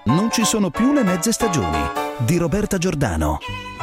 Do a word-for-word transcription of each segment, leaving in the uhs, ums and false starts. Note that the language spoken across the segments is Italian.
Non ci sono più le mezze stagioni di Roberta Giordano.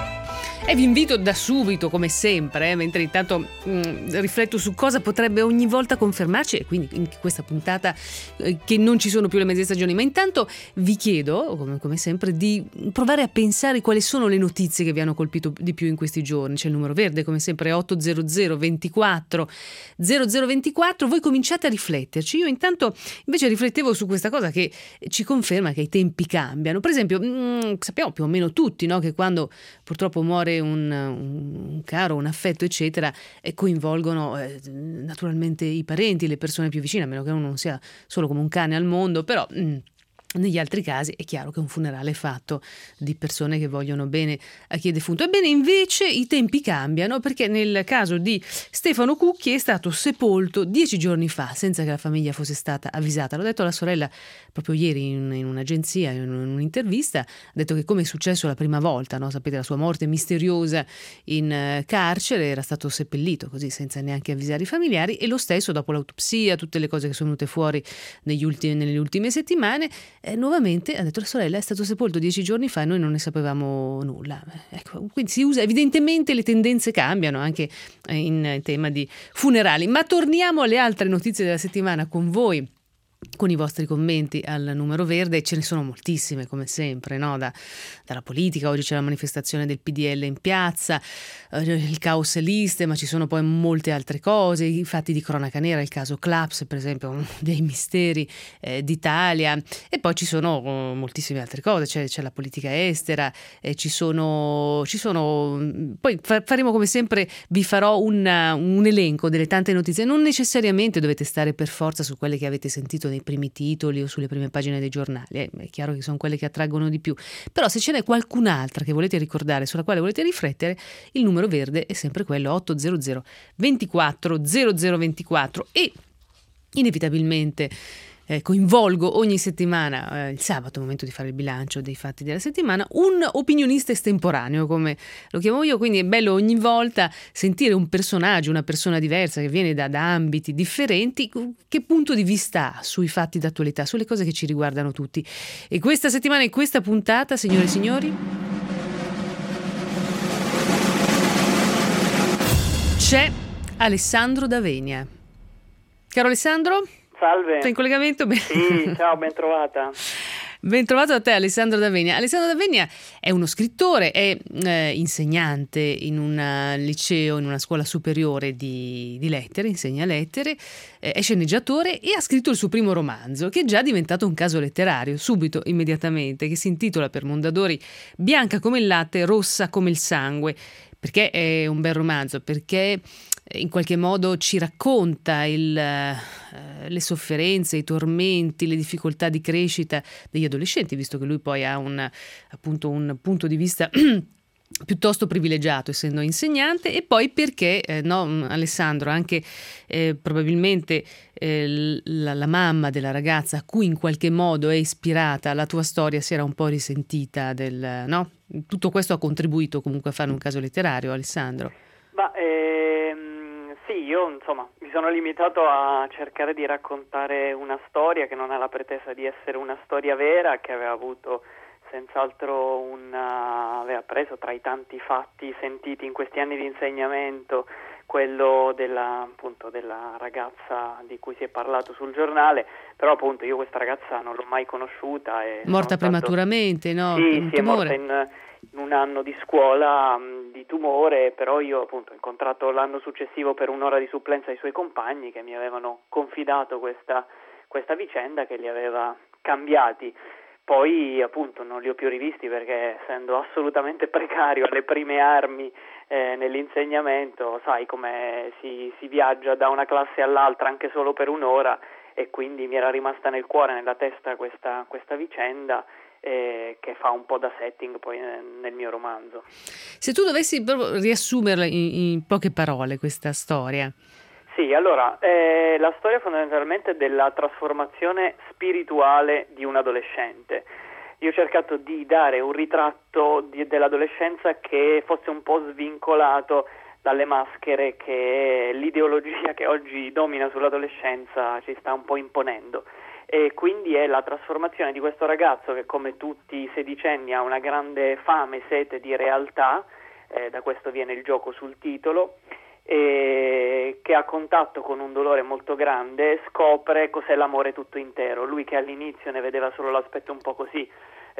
E vi invito da subito, come sempre, eh, mentre intanto mh, rifletto su cosa potrebbe ogni volta confermarci, e quindi in questa puntata eh, che non ci sono più le mezze stagioni, ma intanto vi chiedo, come, come sempre, di provare a pensare quali sono le notizie che vi hanno colpito di più in questi giorni. C'è il numero verde, come sempre, otto zero zero ventiquattro zero zero ventiquattro. Voi cominciate a rifletterci. Io intanto invece riflettevo su questa cosa che ci conferma che i tempi cambiano. Per esempio, mh, sappiamo più o meno tutti, no, che quando purtroppo muore Un, un caro, un affetto eccetera, e coinvolgono eh, naturalmente i parenti, le persone più vicine, a meno che uno non sia solo come un cane al mondo, però mh, negli altri casi è chiaro che un funerale è fatto di persone che vogliono bene a chi è defunto. Ebbene, invece i tempi cambiano, perché nel caso di Stefano Cucchi è stato sepolto dieci giorni fa senza che la famiglia fosse stata avvisata. L'ho detto alla sorella proprio ieri in, in un'agenzia, in, in un'intervista. Ha detto che, come è successo la prima volta, no? Sapete, la sua morte misteriosa in uh, carcere, era stato seppellito così senza neanche avvisare i familiari, e lo stesso dopo l'autopsia, tutte le cose che sono venute fuori negli ultimi, nelle ultime settimane. Eh, nuovamente, ha detto la sorella, è stato sepolto dieci giorni fa e noi non ne sapevamo nulla. Ecco, quindi si usa, evidentemente le tendenze cambiano anche in tema di funerali. Ma torniamo alle altre notizie della settimana con voi, con i vostri commenti al numero verde. Ce ne sono moltissime, come sempre, no? Da, dalla politica. Oggi c'è la manifestazione del P D L in piazza, eh, il caos liste, ma ci sono poi molte altre cose, i fatti di cronaca nera, il caso Claps, per esempio, uno dei misteri eh, d'Italia, e poi ci sono oh, moltissime altre cose. C'è, c'è la politica estera, eh, ci sono, ci sono poi fa, faremo come sempre, vi farò una, un elenco delle tante notizie. Non necessariamente dovete stare per forza su quelle che avete sentito nei primi titoli o sulle prime pagine dei giornali, eh, è chiaro che sono quelle che attraggono di più, però se ce n'è qualcun'altra che volete ricordare, sulla quale volete riflettere, il numero verde è sempre quello otto zero zero ventiquattro zero zero ventiquattro. E inevitabilmente Eh, coinvolgo ogni settimana, eh, il sabato, momento di fare il bilancio dei fatti della settimana, un opinionista estemporaneo, come lo chiamo io. Quindi è bello ogni volta sentire un personaggio, una persona diversa che viene da, da ambiti differenti, che punto di vista ha sui fatti d'attualità, sulle cose che ci riguardano tutti. E questa settimana, in questa puntata, signore e signori, c'è Alessandro D'Avenia. Caro Alessandro? Salve. Sei in collegamento? Bene. Sì, ciao, ben trovata. Ben trovato a te, Alessandro D'Avenia. Alessandro D'Avenia è uno scrittore, è eh, insegnante in un liceo, in una scuola superiore di, di lettere, insegna lettere, eh, è sceneggiatore e ha scritto il suo primo romanzo, che è già diventato un caso letterario, subito, immediatamente, che si intitola per Mondadori Bianca come il latte, rossa come il sangue. Perché è un bel romanzo? Perché in qualche modo ci racconta il, eh, le sofferenze, i tormenti, le difficoltà di crescita degli adolescenti, visto che lui poi ha un, appunto un punto di vista piuttosto privilegiato, essendo insegnante. E poi perché, eh, no, Alessandro, anche eh, probabilmente eh, la, la mamma della ragazza a cui in qualche modo è ispirata la tua storia si era un po' risentita del, no? Tutto questo ha contribuito comunque a fare un caso letterario, Alessandro. Ma ehm, sì, io insomma mi sono limitato a cercare di raccontare una storia che non ha la pretesa di essere una storia vera, che aveva avuto senz'altro una, aveva preso tra i tanti fatti sentiti in questi anni di insegnamento quello della, appunto, della ragazza di cui si è parlato sul giornale. Però appunto io questa ragazza non l'ho mai conosciuta. E morta stato... prematuramente, no? Sì, un sì, è morta tumore. in, in un anno di scuola mh, di tumore, però io appunto ho incontrato l'anno successivo per un'ora di supplenza i suoi compagni che mi avevano confidato questa, questa vicenda che li aveva cambiati. Poi appunto non li ho più rivisti perché, essendo assolutamente precario alle prime armi eh, nell'insegnamento, sai come si, si viaggia da una classe all'altra anche solo per un'ora, e quindi mi era rimasta nel cuore, nella testa questa, questa vicenda eh, che fa un po' da setting poi nel, nel mio romanzo. Se tu dovessi proprio riassumerla in, in poche parole questa storia. Sì, allora, eh, la storia fondamentalmente della trasformazione spirituale di un adolescente. Io ho cercato di dare un ritratto di, dell'adolescenza che fosse un po' svincolato dalle maschere che l'ideologia che oggi domina sull'adolescenza ci sta un po' imponendo. e quindi è la trasformazione di questo ragazzo che, come tutti i sedicenni, ha una grande fame, sete di realtà, eh, da questo viene il gioco sul titolo, e che a contatto con un dolore molto grande scopre cos'è l'amore tutto intero. Lui, che all'inizio ne vedeva solo l'aspetto un po' così,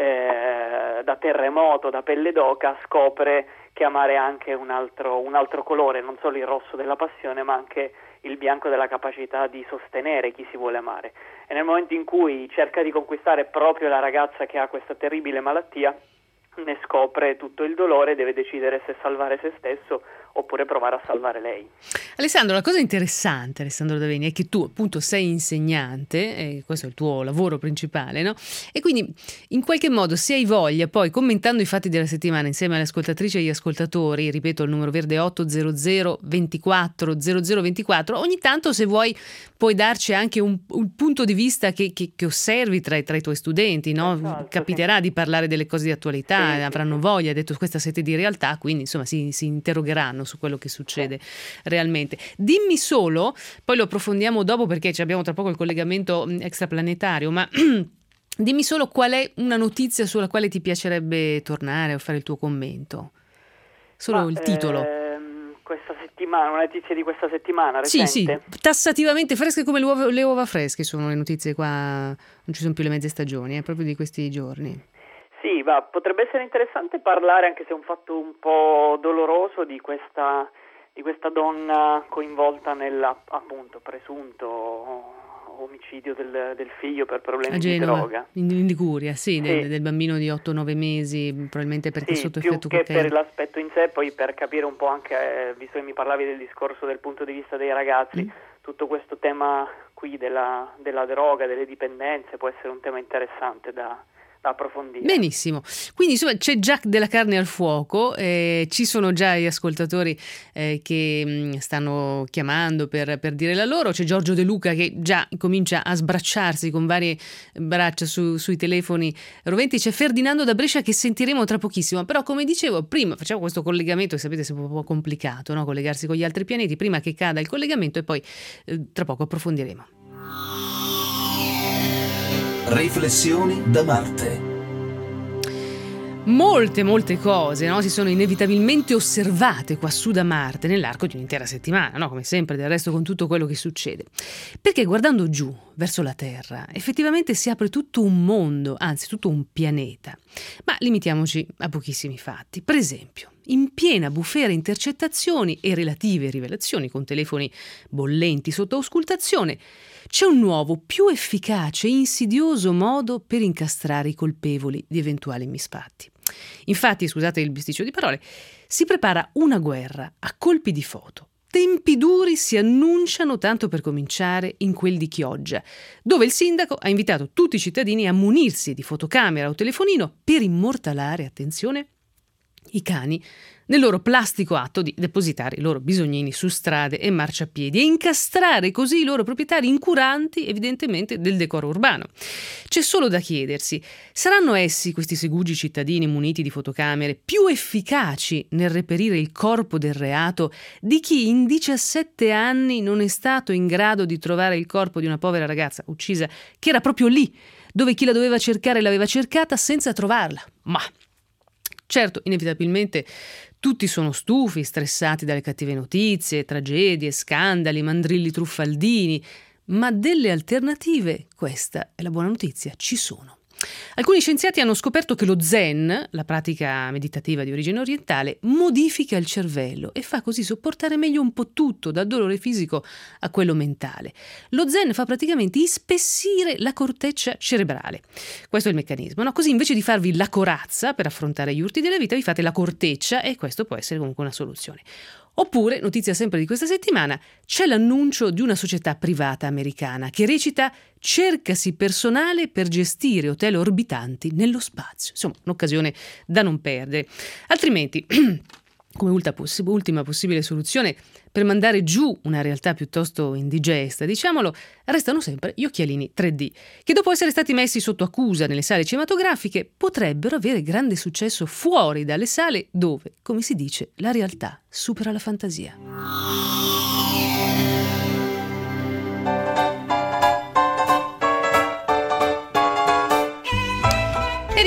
eh, da terremoto, da pelle d'oca, scopre che amare ha anche un altro, un altro colore, non solo il rosso della passione, ma anche il bianco della capacità di sostenere chi si vuole amare. E nel momento in cui cerca di conquistare proprio la ragazza che ha questa terribile malattia, ne scopre tutto il dolore e deve decidere se salvare se stesso oppure provare a salvare lei. Alessandro, la cosa interessante, Alessandro Daveni, è che tu appunto sei insegnante, e questo è il tuo lavoro principale, no? E quindi in qualche modo, se hai voglia, poi commentando i fatti della settimana insieme alle ascoltatrici e agli ascoltatori, ripeto il numero verde otto zero zero ventiquattro zero zero ventiquattro, ogni tanto, se vuoi, puoi darci anche un, un punto di vista che, che, che osservi tra, tra i tuoi studenti, no? Esatto, Capiterà sì. di parlare delle cose di attualità, Sì, avranno sì. voglia, hai detto questa sete di realtà, quindi insomma si, si interrogheranno su quello che succede realmente. Dimmi solo, poi lo approfondiamo dopo perché ci abbiamo tra poco il collegamento extraplanetario, ma dimmi solo qual è una notizia sulla quale ti piacerebbe tornare o fare il tuo commento. Solo Ma, il titolo. Ehm, questa settimana, una notizia di questa settimana Sì, sì, recente? tassativamente fresche come le uova, le uova fresche sono le notizie qua, non ci sono più le mezze stagioni, è proprio di questi giorni. Sì, va, potrebbe essere interessante parlare, anche se è un fatto un po' doloroso, di questa, di questa donna coinvolta nel, appunto, presunto omicidio del, del figlio per problemi A di Genova, droga. in, in Liguria, sì, Sì. Del, del bambino di otto nove mesi, probabilmente perché Sì, sotto più effetto che cocaina. per l'aspetto in sé, poi per capire un po' anche, eh, visto che mi parlavi del discorso del punto di vista dei ragazzi, Mm. tutto questo tema qui della, della droga, delle dipendenze, può essere un tema interessante da, da approfondire. Benissimo, quindi insomma c'è già della carne al fuoco, eh, ci sono già gli ascoltatori eh, che mh, stanno chiamando per, per dire la loro, c'è Giorgio De Luca che già comincia a sbracciarsi con varie braccia su, sui telefoni roventi, c'è Ferdinando da Brescia che sentiremo tra pochissimo, però come dicevo prima facciamo questo collegamento che sapete è un po' complicato, no? Collegarsi con gli altri pianeti prima che cada il collegamento e poi eh, tra poco approfondiremo. Riflessioni da Marte. Molte, molte cose, no? Si sono inevitabilmente osservate quassù da Marte nell'arco di un'intera settimana, no? Come sempre del resto con tutto quello che succede. Perché guardando giù, verso la Terra, effettivamente si apre tutto un mondo, anzi tutto un pianeta. Ma limitiamoci a pochissimi fatti. Per esempio, in piena bufera intercettazioni e relative rivelazioni con telefoni bollenti sotto auscultazione, c'è un nuovo, più efficace e insidioso modo per incastrare i colpevoli di eventuali misfatti. Infatti, scusate il bisticcio di parole, si prepara una guerra a colpi di foto. Tempi duri si annunciano, tanto per cominciare, in quel di Chioggia, dove il sindaco ha invitato tutti i cittadini a munirsi di fotocamera o telefonino per immortalare, attenzione, i cani nel loro plastico atto di depositare i loro bisognini su strade e marciapiedi e incastrare così i loro proprietari incuranti evidentemente del decoro urbano. C'è solo da chiedersi, saranno essi, questi segugi cittadini muniti di fotocamere, più efficaci nel reperire il corpo del reato di chi in diciassette anni non è stato in grado di trovare il corpo di una povera ragazza uccisa che era proprio lì, dove chi la doveva cercare l'aveva cercata senza trovarla? Ma certo, inevitabilmente tutti sono stufi, stressati dalle cattive notizie, tragedie, scandali, mandrilli truffaldini, ma delle alternative, questa è la buona notizia, ci sono. Alcuni scienziati hanno scoperto che lo Zen, la pratica meditativa di origine orientale, modifica il cervello e fa così sopportare meglio un po' tutto, dal dolore fisico a quello mentale. Lo Zen fa praticamente ispessire la corteccia cerebrale. Questo è il meccanismo, no? Così invece di farvi la corazza per affrontare gli urti della vita, vi fate la corteccia e questo può essere comunque una soluzione. Oppure, notizia sempre di questa settimana, c'è l'annuncio di una società privata americana che recita «Cercasi personale per gestire hotel orbitanti nello spazio». Insomma, un'occasione da non perdere. Altrimenti, come ultima possibile soluzione per mandare giù una realtà piuttosto indigesta, diciamolo, restano sempre gli occhialini tre D, che dopo essere stati messi sotto accusa nelle sale cinematografiche potrebbero avere grande successo fuori dalle sale dove, come si dice, la realtà supera la fantasia.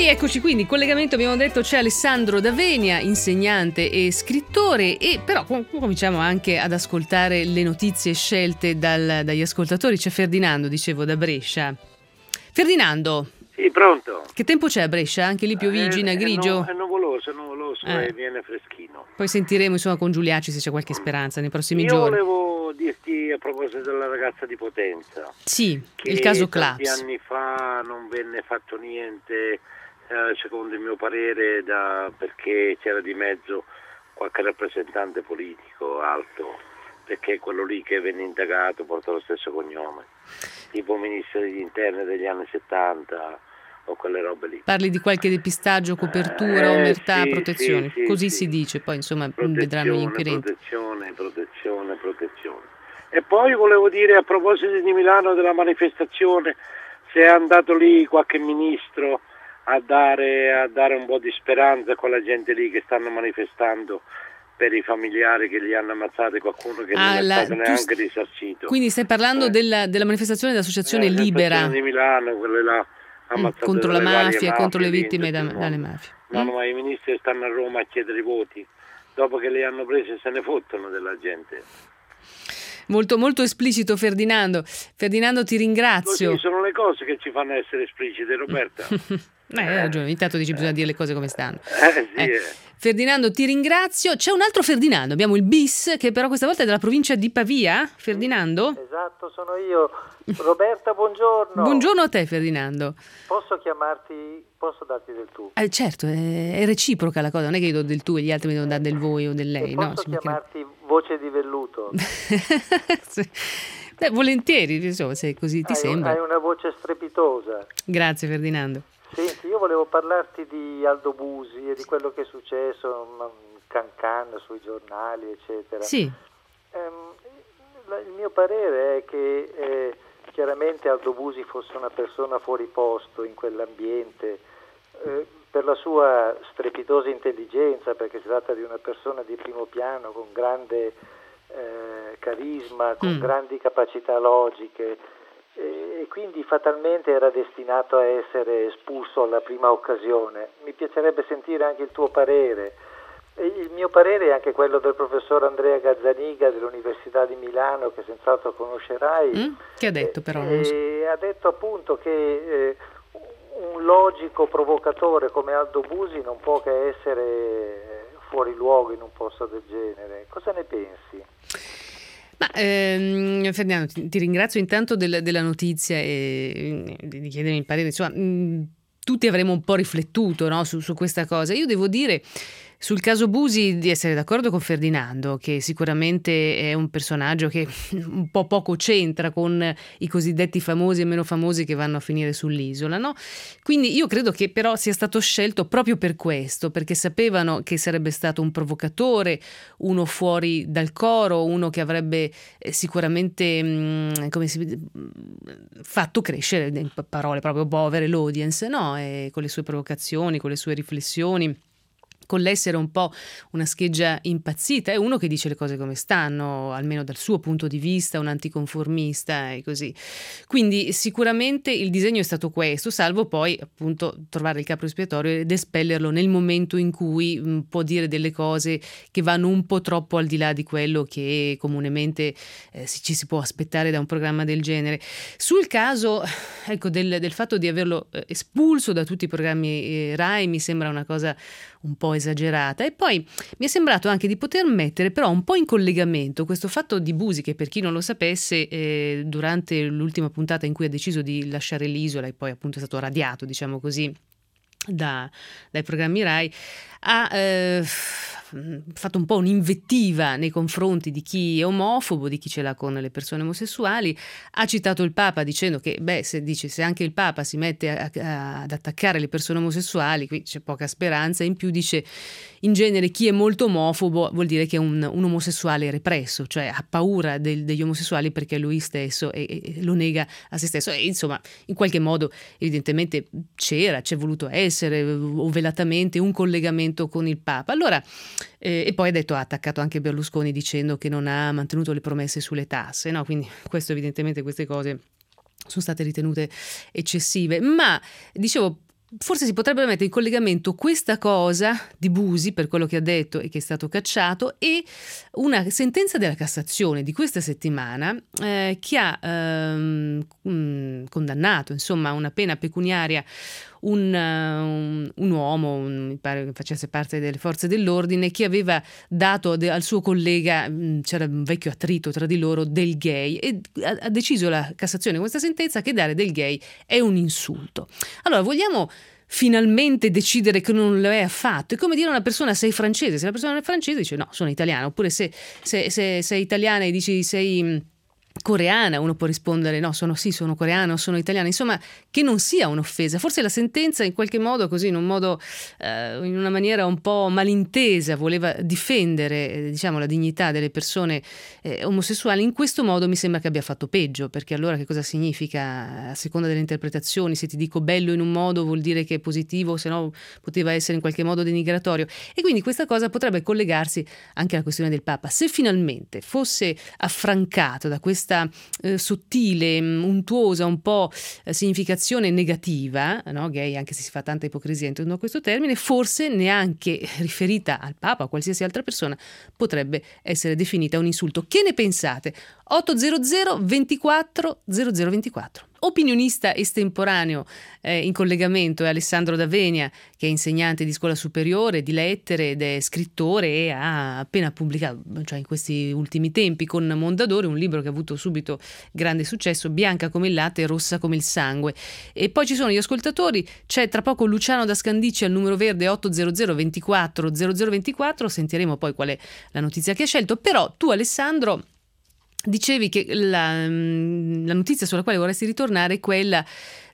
rieccoci, quindi in collegamento abbiamo detto c'è Alessandro D'Avenia, insegnante e scrittore, e però com- cominciamo anche ad ascoltare le notizie scelte dal, dagli ascoltatori. C'è Ferdinando, dicevo, da Brescia. Ferdinando. Sì, pronto. Che tempo c'è a Brescia? Anche lì piovigina, Eh, grigio? È, no, è nuvoloso, è nuvoloso Eh. e viene freschino. Poi sentiremo insomma con Giuliacci se c'è qualche speranza nei prossimi Io giorni. volevo dirti a proposito della ragazza di Potenza. Sì, che il caso tanti Claps. anni fa non venne fatto niente, eh, secondo il mio parere, da, perché c'era di mezzo qualche rappresentante politico alto, perché quello lì che venne indagato porta lo stesso cognome, tipo ministro degli interni degli anni settanta o quelle robe lì. Parli di qualche depistaggio, copertura, Eh, omertà, sì, protezione, sì, sì, così sì. si dice, poi insomma Protezione, vedranno gli inquirenti. protezione, protezione, protezione. E poi volevo dire a proposito di Milano della manifestazione, se è andato lì qualche ministro a dare, a dare un po' di speranza a quella gente lì che stanno manifestando per i familiari che li hanno ammazzati, qualcuno che Ah, non è la- stato tu neanche st- risarcito. Quindi stai parlando Eh. della, della manifestazione dell'associazione Eh, Libera l'associazione di Milano, quelle là mm, ammazzate contro la dalle varie mafia e contro le mafie lì in vittime tutto da- il mondo. dalle mafie. No, Mm? no, ma i ministri stanno a Roma a chiedere i voti, dopo che li hanno presi se ne fottono della gente. Molto, molto esplicito Ferdinando. Ferdinando, ti ringrazio. Così sono le cose che ci fanno essere esplicite, Roberta. Eh, hai ragione, ogni tanto dici bisogna dire le cose come stanno. Eh sì, Eh, eh. Ferdinando, ti ringrazio. C'è un altro Ferdinando, abbiamo il bis, che però questa volta è della provincia di Pavia. Ferdinando? Esatto, sono io. Roberta, buongiorno. Buongiorno a te Ferdinando. Posso chiamarti, posso darti del tu? Eh, certo, è, è reciproca la cosa, non è che io do del tu e gli altri mi devono dare del voi o del lei. E No, posso ci mancherebbe. chiamarti voce di velluto? Sì. Beh, volentieri, insomma, se così ti hai, sembra. hai una voce strepitosa. Grazie Ferdinando. Senti, io volevo parlarti di Aldo Busi e di quello che è successo, ma, can can sui giornali, eccetera. Sì, Ehm, la- il mio parere è che eh, chiaramente Aldo Busi fosse una persona fuori posto in quell'ambiente, eh, per la sua strepitosa intelligenza, perché si tratta di una persona di primo piano con grande eh, carisma, con Mm. grandi capacità logiche, e quindi fatalmente era destinato a essere espulso alla prima occasione. Mi piacerebbe sentire anche il tuo parere. E il mio parere è anche quello del professor Andrea Gazzaniga dell'Università di Milano, che senz'altro conoscerai. Mm? Che ha detto però? E Non lo so. ha detto appunto che eh, un logico provocatore come Aldo Busi non può che essere fuori luogo in un posto del genere. Cosa ne pensi? Ma, ehm, Ferdinando, ti, ti ringrazio intanto del- della notizia e di di chiedermi il parere. Insomma, mh, tutti avremo un po' riflettuto, no, su, su questa cosa. Io devo dire sul caso Busi di essere d'accordo con Ferdinando, che sicuramente è un personaggio che un po' poco c'entra con i cosiddetti famosi e meno famosi che vanno a finire sull'isola, no? Quindi io credo che però sia stato scelto proprio per questo, perché sapevano che sarebbe stato un provocatore, uno fuori dal coro, uno che avrebbe eh, sicuramente mh, come si mh, fatto crescere, in parole proprio povere, l'audience, no? E con le sue provocazioni, con le sue riflessioni, con l'essere un po' una scheggia impazzita, è uno che dice le cose come stanno, almeno dal suo punto di vista, un anticonformista e così. Quindi sicuramente il disegno è stato questo, salvo poi appunto trovare il capro espiatorio ed espellerlo nel momento in cui mh, può dire delle cose che vanno un po' troppo al di là di quello che comunemente eh, si, ci si può aspettare da un programma del genere. Sul caso, ecco, del, del fatto di averlo eh, espulso da tutti i programmi eh, Rai mi sembra una cosa un po' esagerata, e poi mi è sembrato anche di poter mettere però un po' in collegamento questo fatto di Busi, che per chi non lo sapesse eh, durante l'ultima puntata in cui ha deciso di lasciare l'isola e poi appunto è stato radiato, diciamo così, da, dai programmi Rai, ha eh, fatto un po' un'invettiva nei confronti di chi è omofobo, di chi ce l'ha con le persone omosessuali. Ha citato il Papa dicendo che beh, se dice se anche il Papa si mette a, a, ad attaccare le persone omosessuali, qui c'è poca speranza. In più dice in genere chi è molto omofobo vuol dire che è un, un omosessuale represso, cioè ha paura del, degli omosessuali perché è lui stesso e, e lo nega a se stesso, e insomma in qualche modo evidentemente c'era, c'è voluto essere o velatamente un collegamento con il Papa. Allora eh, e poi ha detto, ha attaccato anche Berlusconi dicendo che non ha mantenuto le promesse sulle tasse, no? Quindi questo evidentemente queste cose sono state ritenute eccessive, ma dicevo forse si potrebbe mettere in collegamento questa cosa di Busi, per quello che ha detto e che è stato cacciato, e una sentenza della Cassazione di questa settimana eh, che ha ehm, mh, condannato, insomma, a una pena pecuniaria un, un, un uomo, un, mi pare che facesse parte delle forze dell'ordine, che aveva dato de, al suo collega, mh, c'era un vecchio attrito tra di loro, del gay, e ha, ha deciso la Cassazione con questa sentenza che dare del gay è un insulto. Allora, vogliamo finalmente decidere che non lo è affatto? È come dire a una persona sei francese, se la persona è francese dice no, sono italiana, oppure se, se, se sei italiana e dici sei coreana, uno può rispondere no, sono sì, sono coreana o sono italiana, insomma, che non sia un'offesa. Forse la sentenza in qualche modo, così in un modo eh, in una maniera un po' malintesa, voleva difendere eh, diciamo la dignità delle persone eh, omosessuali. In questo modo mi sembra che abbia fatto peggio, perché allora che cosa significa a seconda delle interpretazioni? Se ti dico bello in un modo vuol dire che è positivo, se no poteva essere in qualche modo denigratorio, e quindi questa cosa potrebbe collegarsi anche alla questione del Papa. Se finalmente fosse affrancato da questa questa eh, sottile, untuosa, un po' eh, significazione negativa, no? Gay, anche se si fa tanta ipocrisia intorno a questo termine, forse neanche riferita al Papa o a qualsiasi altra persona potrebbe essere definita un insulto. Che ne pensate? ottocento ventiquattro zero zero ventiquattro. Opinionista estemporaneo eh, in collegamento è Alessandro D'Avenia, che è insegnante di scuola superiore di lettere ed è scrittore e ha appena pubblicato, cioè in questi ultimi tempi, con Mondadori un libro che ha avuto subito grande successo, Bianca come il latte e rossa come il sangue. E poi ci sono gli ascoltatori, c'è tra poco Luciano da Scandicci al numero verde ottocento ventiquattro zero zero ventiquattro, sentiremo poi qual è la notizia che ha scelto. Però tu, Alessandro, dicevi che la, la notizia sulla quale vorresti ritornare è quella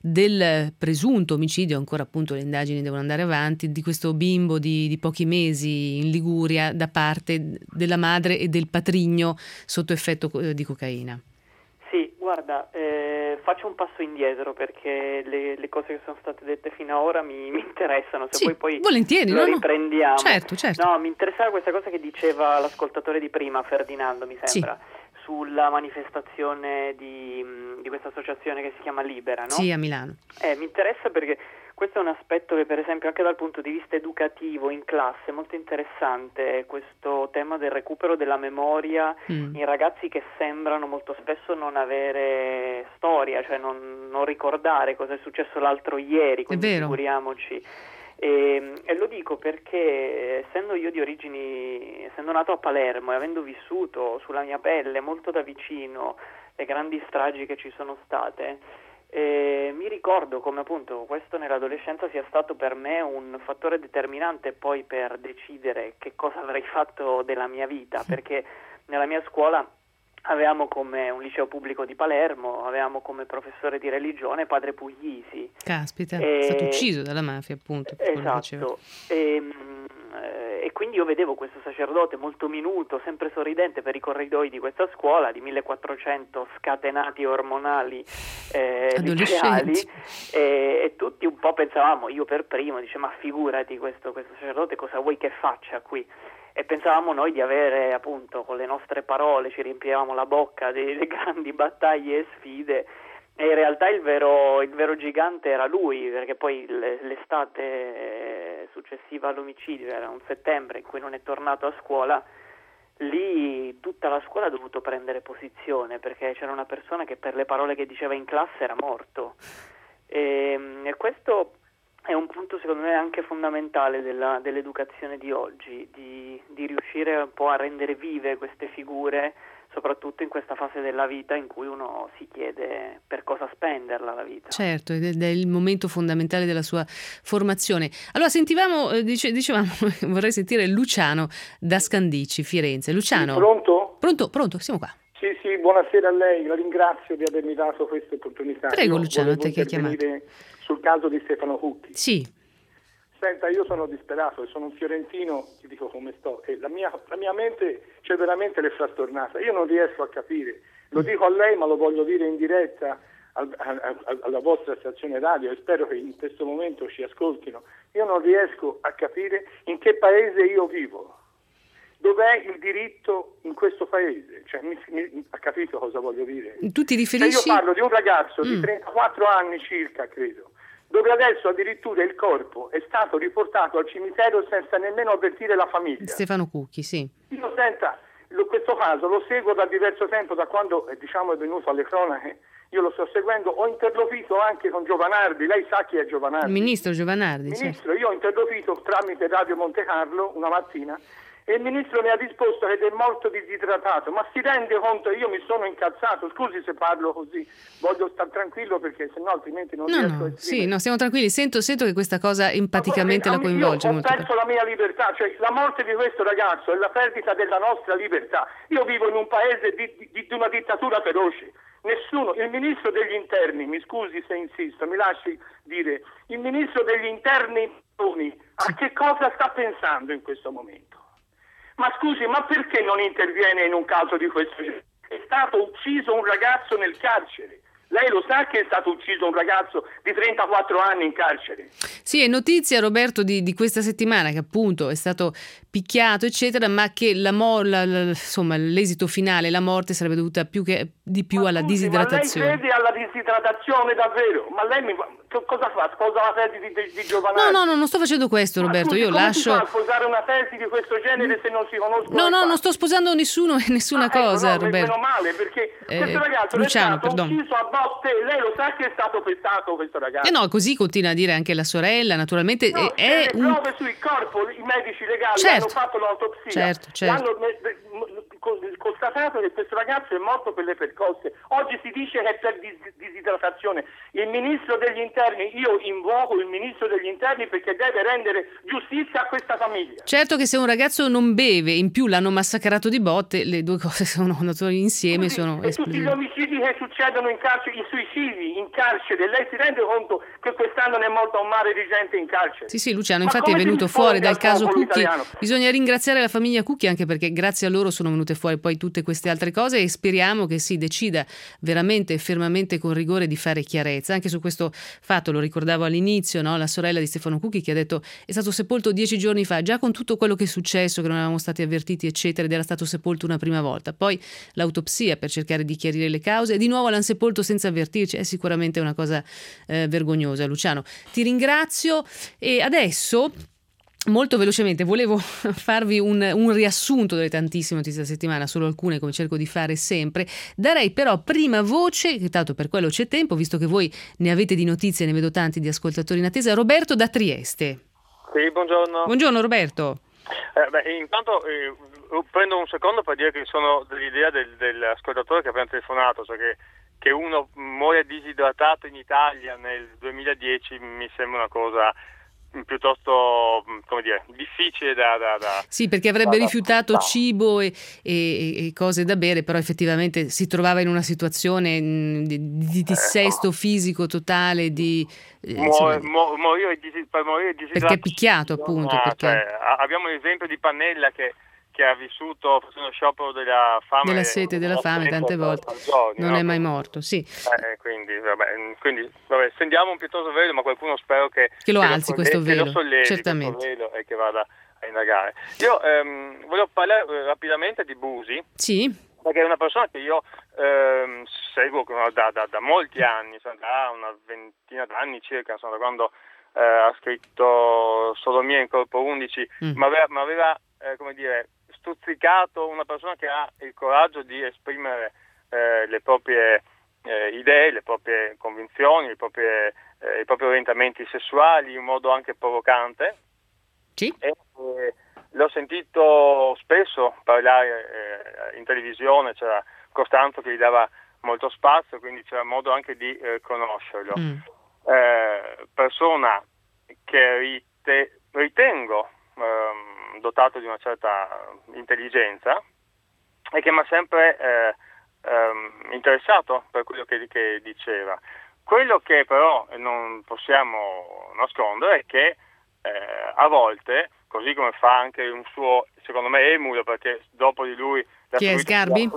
del presunto omicidio, ancora appunto le indagini devono andare avanti, di questo bimbo di, di pochi mesi in Liguria da parte della madre e del patrigno sotto effetto di cocaina. Sì, guarda, eh, faccio un passo indietro perché le, le cose che sono state dette fino ad ora mi, mi interessano, se sì, poi poi volentieri, lo no, riprendiamo. No. Certo, certo. No, mi interessava questa cosa che diceva l'ascoltatore di prima, Ferdinando, mi sembra. Sì. Sulla manifestazione di, di questa associazione che si chiama Libera, no? Sì, a Milano. Eh, mi interessa perché questo è un aspetto che, per esempio, anche dal punto di vista educativo in classe è molto interessante, questo tema del recupero della memoria mm. in ragazzi che sembrano molto spesso non avere storia, cioè non, non ricordare cosa è successo l'altro ieri, quindi figuriamoci. E, e lo dico perché essendo io di origini, essendo nato a Palermo e avendo vissuto sulla mia pelle molto da vicino le grandi stragi che ci sono state, eh, mi ricordo come appunto questo nell'adolescenza sia stato per me un fattore determinante poi per decidere che cosa avrei fatto della mia vita, perché nella mia scuola avevamo come un liceo pubblico di Palermo, avevamo come professore di religione padre Puglisi. Caspita, e... è stato ucciso dalla mafia, appunto. Esatto. E, e quindi io vedevo questo sacerdote molto minuto, sempre sorridente per i corridoi di questa scuola di millequattrocento scatenati ormonali eh, liceali e, e tutti un po' pensavamo, io per primo, dice ma figurati questo, questo sacerdote cosa vuoi che faccia qui? E pensavamo noi di avere appunto con le nostre parole, ci riempiavamo la bocca delle grandi battaglie e sfide, e in realtà il vero, il vero gigante era lui, perché poi l'estate successiva all'omicidio, era un settembre in cui non è tornato a scuola, lì tutta la scuola ha dovuto prendere posizione, perché c'era una persona che per le parole che diceva in classe era morto. E, e questo è un punto secondo me anche fondamentale della, dell'educazione di oggi, di, di riuscire un po' a rendere vive queste figure, soprattutto in questa fase della vita in cui uno si chiede per cosa spenderla la vita. Certo, ed è il momento fondamentale della sua formazione. Allora sentivamo, dice, dicevamo, vorrei sentire Luciano da Scandicci, Firenze. Luciano. Sì, pronto? Pronto, pronto, siamo qua. Sì, sì, buonasera a lei, la ringrazio di avermi dato questa opportunità. Prego io Luciano, a te che hai chiamato. Sul caso di Stefano Cucchi. Sì. Senta, io sono disperato e sono un fiorentino, ti dico come sto, e la mia, la mia mente c'è veramente le frastornata. Io non riesco a capire, lo dico a lei ma lo voglio dire in diretta al, al, alla vostra stazione radio e spero che in questo momento ci ascoltino. Io non riesco a capire in che paese io vivo. Dov'è il diritto in questo paese? Cioè, mi, mi, ha capito cosa voglio dire? Tu ti riferisci? Cioè, io parlo di un ragazzo mm. di trentaquattro anni circa, credo, dove adesso addirittura il corpo è stato riportato al cimitero senza nemmeno avvertire la famiglia. Stefano Cucchi, sì. Io senta, lo, questo caso lo seguo da diverso tempo, da quando eh, diciamo, è venuto alle cronache, io lo sto seguendo, ho interloquito anche con Giovanardi, lei sa chi è Giovanardi? Il ministro Giovanardi. Ministro, certo. Io ho interloquito tramite Radio Monte Carlo una mattina e il ministro mi ha risposto che è morto disidratato, ma si rende conto, io mi sono incazzato, scusi se parlo così, voglio stare tranquillo perché sennò altrimenti non no, riesco no, a esprimere. Sì, no, stiamo tranquilli, sento, sento che questa cosa empaticamente la coinvolge. Io ho molto perso la mia libertà, cioè la morte di questo ragazzo è la perdita della nostra libertà. Io vivo in un paese di, di, di una dittatura feroce. Nessuno, il ministro degli interni, mi scusi se insisto, mi lasci dire, il ministro degli interni a che cosa sta pensando in questo momento? Ma scusi, ma perché non interviene in un caso di questo genere? È stato ucciso un ragazzo nel carcere. Lei lo sa che è stato ucciso un ragazzo di trentaquattro anni in carcere? Sì, è notizia, Roberto, di, di questa settimana che appunto è stato picchiato, eccetera, ma che la mo- la, la, insomma, l'esito finale, la morte, sarebbe dovuta più che di più ma alla scusi, disidratazione. Ma lei crede alla disidratazione davvero? Ma lei mi cosa fa? Sposa la tesi di, di, di Giovanardi? No, no, no, non sto facendo questo, Roberto. Ma scusi, io come lascio. si fa a sposare una tesi di questo genere se non si conoscono? No, no, fatti? non sto sposando nessuno e nessuna Ah, ecco, cosa, no, Roberto. Meno male, perché Eh, questo ragazzo Luciano, è stato perdon. ucciso a botte. Lei lo sa che è stato pestato questo ragazzo? E no, così continua a dire anche la sorella, naturalmente. No, è se le un... prove sul corpo, i medici legali Certo. hanno fatto l'autopsia, Certo, certo. hanno me- me- co- constatato che questo ragazzo è morto per le percosse. Oggi si dice che è per dis- disidratazione. Il ministro degli interni, io invoco il ministro degli interni perché deve rendere giustizia a questa famiglia. Certo che se un ragazzo non beve, in più l'hanno massacrato di botte, le due cose sono andate insieme, Scusi, sono e tutti esplosive. gli omicidi che succedono in carcere, i suicidi in carcere, lei si rende conto che quest'anno ne è morto un mare di gente in carcere? Sì, sì, Luciano, Ma infatti è come si venuto risponde fuori dal al caso popolo Cucchi. italiano? Bisogna ringraziare la famiglia Cucchi anche perché grazie a loro sono venute fuori poi tutte queste altre cose e speriamo che si decida veramente e fermamente con rigore di fare chiarezza anche su questo fatto. Lo ricordavo all'inizio, no? La sorella di Stefano Cucchi che ha detto è stato sepolto dieci giorni fa, già con tutto quello che è successo, che non avevamo stati avvertiti eccetera, ed era stato sepolto una prima volta, poi l'autopsia per cercare di chiarire le cause e di nuovo l'hanno sepolto senza avvertirci. È sicuramente una cosa eh, vergognosa. Luciano, ti ringrazio e adesso molto velocemente volevo farvi un, un riassunto delle tantissime notizie della settimana, solo alcune come cerco di fare sempre. Darei però prima voce, che tanto per quello c'è tempo, visto che voi ne avete di notizie, ne vedo tanti di ascoltatori in attesa, Roberto da Trieste. Sì, buongiorno. Buongiorno Roberto. Eh, beh, intanto eh, prendo un secondo per dire che sono dell'idea del, dell'ascoltatore che ha appena telefonato, cioè che, che uno muore disidratato in Italia nel duemiladieci mi sembra una cosa piuttosto, come dire, difficile da... da, da sì, perché avrebbe da, rifiutato da, cibo e, e, e cose da bere, però effettivamente si trovava in una situazione mh, di, di dissesto eh, fisico totale, di... Eh, muore, mu- morire, per morire disidratato. Perché è picchiato, appunto. Ah, perché... cioè, abbiamo l'esempio di Pannella che che ha vissuto facendo sciopero della fame della sete e della fame tante volte giorni, non no? è mai morto, sì. Eh, quindi, vabbè, quindi vabbè, stendiamo un pietoso velo, ma qualcuno spero che, che lo che alzi lo questo velo, che lo sollevi, certamente, questo velo e che vada a indagare. Io ehm, volevo parlare eh, rapidamente di Busi, sì, perché è una persona che io ehm, seguo da, da, da molti anni, da una ventina d'anni circa, insomma, da quando eh, ha scritto Sodomia in corpo undici, mm. ma aveva, ma aveva eh, come dire, stuzzicato una persona che ha il coraggio di esprimere eh, le proprie eh, idee, le proprie convinzioni, le proprie, eh, i propri orientamenti sessuali in modo anche provocante. Sì. E, eh, l'ho sentito spesso parlare eh, in televisione, c'era Costanzo che gli dava molto spazio, quindi c'era modo anche di eh, conoscerlo. Mm. Eh, persona che rite- ritengo ehm, dotato di una certa intelligenza e che mi ha sempre eh, ehm, interessato per quello che, che diceva. Quello che però non possiamo nascondere è che eh, a volte, così come fa anche un suo, secondo me emula, perché dopo di lui... Chi è Sgarbi?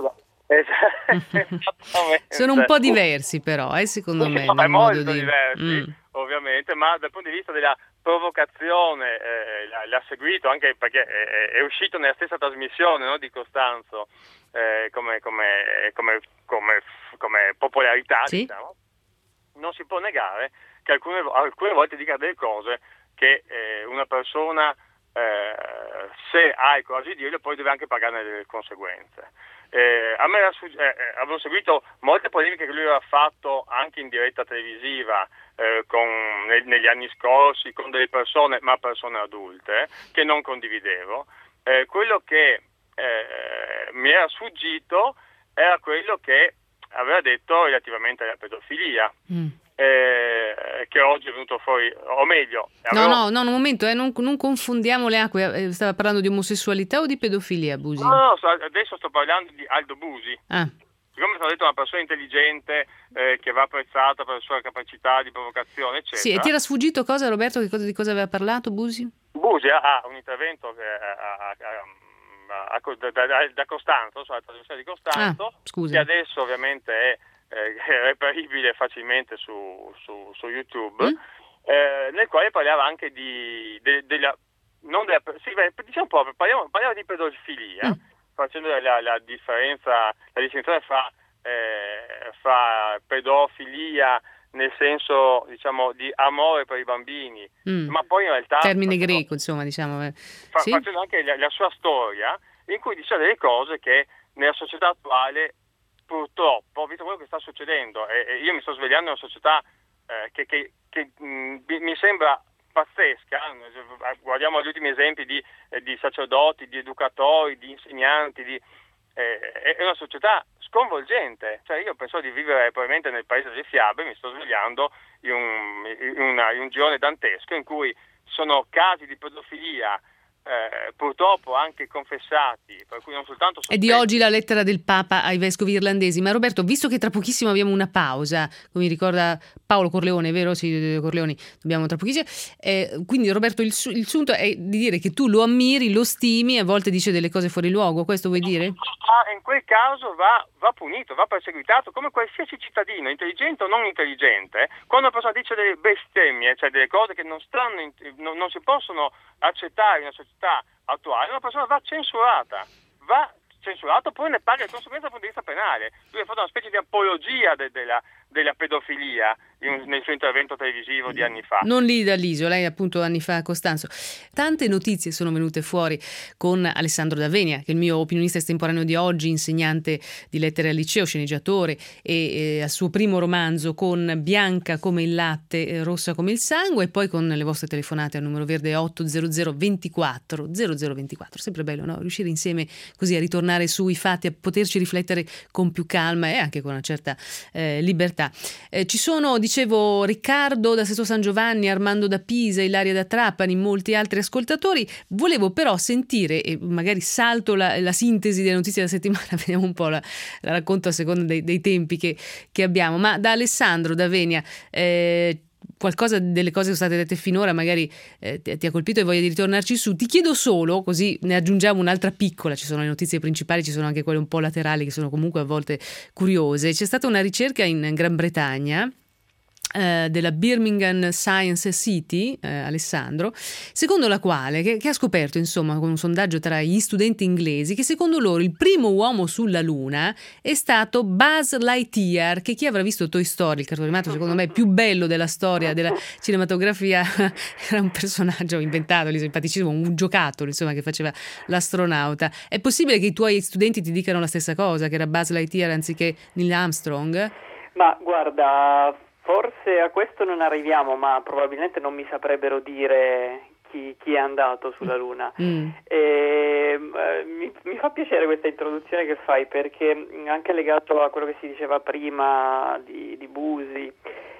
Sono un po' diversi però, eh, secondo me. No, nel è modo molto di... diversi, mm. ovviamente, ma dal punto di vista della provocazione eh, l'ha seguito anche perché è, è uscito nella stessa trasmissione, no, di Costanzo eh, come, come, come, come, come popolarità, sì? diciamo. Non si può negare che alcune, alcune volte dica delle cose che eh, una persona, eh, se ha il coraggio di dirlo, poi deve anche pagarne delle conseguenze. Eh, a me era, eh, avevo seguito molte polemiche che lui aveva fatto anche in diretta televisiva eh, con, neg- negli anni scorsi con delle persone, ma persone adulte, che non condividevo. Eh, quello che eh, mi era sfuggito era quello che aveva detto relativamente alla pedofilia. Mm. Eh, che oggi è venuto fuori, o meglio avevo... no no no un momento, eh, non, non confondiamo le acque. Eh, stava parlando di omosessualità o di pedofilia, Busi? No, no, adesso sto parlando di Aldo Busi. Ah. Siccome sono detto una persona intelligente eh, che va apprezzata per la sua capacità di provocazione, eccetera. Sì, e ti era sfuggito cosa, Roberto? Che cosa, di cosa aveva parlato Busi? Busi ha un intervento che a, a, a, a, da, da, da Costanzo, sulla trasmissione di Costanzo, ah, scusa. che adesso ovviamente è Eh, è reperibile facilmente su, su, su YouTube, mm? eh, nel quale parlava anche di, de, della, non della, sì, beh, diciamo proprio, parliamo, parliamo di pedofilia, mm. facendo la, la differenza, la distinzione fra, eh, fra pedofilia nel senso, diciamo, di amore per i bambini, mm. ma poi in realtà termine facendo, greco, insomma, diciamo, eh. fa, sì? facendo anche la, la sua storia, in cui dice delle cose che nella società attuale purtroppo, visto quello che sta succedendo, e, e io mi sto svegliando in una società eh, che, che, che mh, mi sembra pazzesca, guardiamo gli ultimi esempi di, eh, di sacerdoti, di educatori, di insegnanti, di, eh, è una società sconvolgente, cioè io penso di vivere probabilmente nel paese delle fiabe, mi sto svegliando in un, in una, in un girone dantesco in cui sono casi di pedofilia Eh, purtroppo anche confessati, per cui non soltanto è di oggi la lettera del Papa ai vescovi irlandesi. Ma Roberto, visto che tra pochissimo abbiamo una pausa, come mi ricorda Paolo Corleone, vero? Sì, Corleoni, dobbiamo tra pochissimo, eh, quindi Roberto il, su- il sunto è di dire che tu lo ammiri, lo stimi, a volte dice delle cose fuori luogo, questo vuoi dire? In quel caso va, va punito, va perseguitato come qualsiasi cittadino, intelligente o non intelligente. Quando una persona dice delle bestemmie, cioè delle cose che non stanno in, non, non si possono accettare in una società attuale, una persona va censurata, va censurato, poi ne paga le conseguenze dal punto di vista penale. Lui ha fatto una specie di apologia de, della, della pedofilia in, nel suo intervento televisivo di anni fa. Non lì dall'Isola, lei appunto anni fa a Costanzo. Tante notizie sono venute fuori con Alessandro D'Avenia, che è il mio opinionista estemporaneo di oggi, insegnante di lettere al liceo, sceneggiatore, e, e al suo primo romanzo con Bianca come il latte, rossa come il sangue, e poi con le vostre telefonate al numero verde otto zero zero ventiquattro zero zero ventiquattro. Sempre bello, no? Riuscire insieme così a ritornare sui fatti, a poterci riflettere con più calma e anche con una certa eh, libertà. Eh, ci sono, dicevo, Riccardo da Sesto San Giovanni, Armando da Pisa, Ilaria da Trapani, molti altri ascoltatori. Volevo però sentire, e magari salto la, la sintesi delle notizie della settimana, vediamo un po', la, la racconto a seconda dei, dei tempi che, che abbiamo, ma da Alessandro D'Avenia, eh, qualcosa delle cose che sono state dette finora magari eh, ti, ti ha colpito e voglia di ritornarci su. Ti chiedo solo, così ne aggiungiamo un'altra piccola, ci sono le notizie principali, ci sono anche quelle un po' laterali che sono comunque a volte curiose. C'è stata una ricerca in Gran Bretagna eh, della Birmingham Science City, eh, Alessandro, secondo la quale, che, che ha scoperto insomma con un sondaggio tra gli studenti inglesi, che secondo loro il primo uomo sulla Luna è stato Buzz Lightyear, che chi avrà visto Toy Story, il cartone animato secondo me più bello della storia della cinematografia, era un personaggio inventato, lì simpaticissimo, un giocattolo insomma che faceva l'astronauta. È possibile che i tuoi studenti ti dicano la stessa cosa, che era Buzz Lightyear anziché Neil Armstrong? Ma guarda, forse a questo non arriviamo, ma probabilmente non mi saprebbero dire chi, chi è andato sulla Luna. Mm. E, eh, mi, mi fa piacere questa introduzione che fai, perché anche legato a quello che si diceva prima di, di Busi,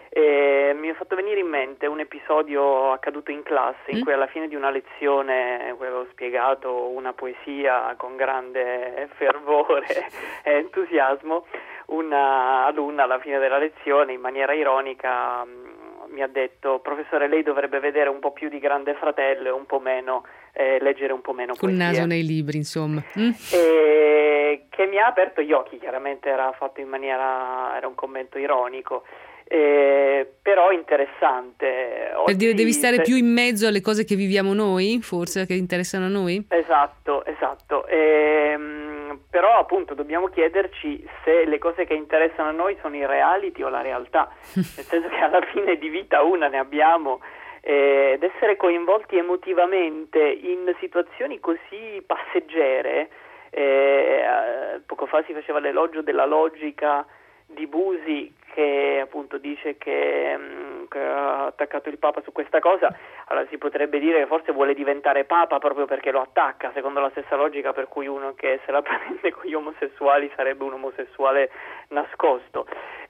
e mi ha fatto venire in mente un episodio accaduto in classe in mm. cui alla fine di una lezione avevo spiegato una poesia con grande fervore e entusiasmo. Una alunna alla fine della lezione in maniera ironica mh, mi ha detto: professore, lei dovrebbe vedere un po' più di Grande Fratello e un po' meno eh, leggere un po' meno poesie. Col naso nei libri, insomma. Mm. E che mi ha aperto gli occhi, chiaramente era fatto in maniera, era un commento ironico. Eh, però interessante. Per Oggi, dire devi stare se... più in mezzo alle cose che viviamo noi, forse, che interessano a noi? Esatto, esatto. E, però appunto dobbiamo chiederci se le cose che interessano a noi sono i reality o la realtà, nel senso che alla fine di vita una ne abbiamo, eh, ed essere coinvolti emotivamente in situazioni così passeggere. Eh, poco fa si faceva l'elogio della logica di Busi, che appunto dice che, mh, che ha attaccato il Papa su questa cosa. Allora si potrebbe dire che forse vuole diventare Papa proprio perché lo attacca, secondo la stessa logica per cui uno che se la prende con gli omosessuali sarebbe un omosessuale nascosto.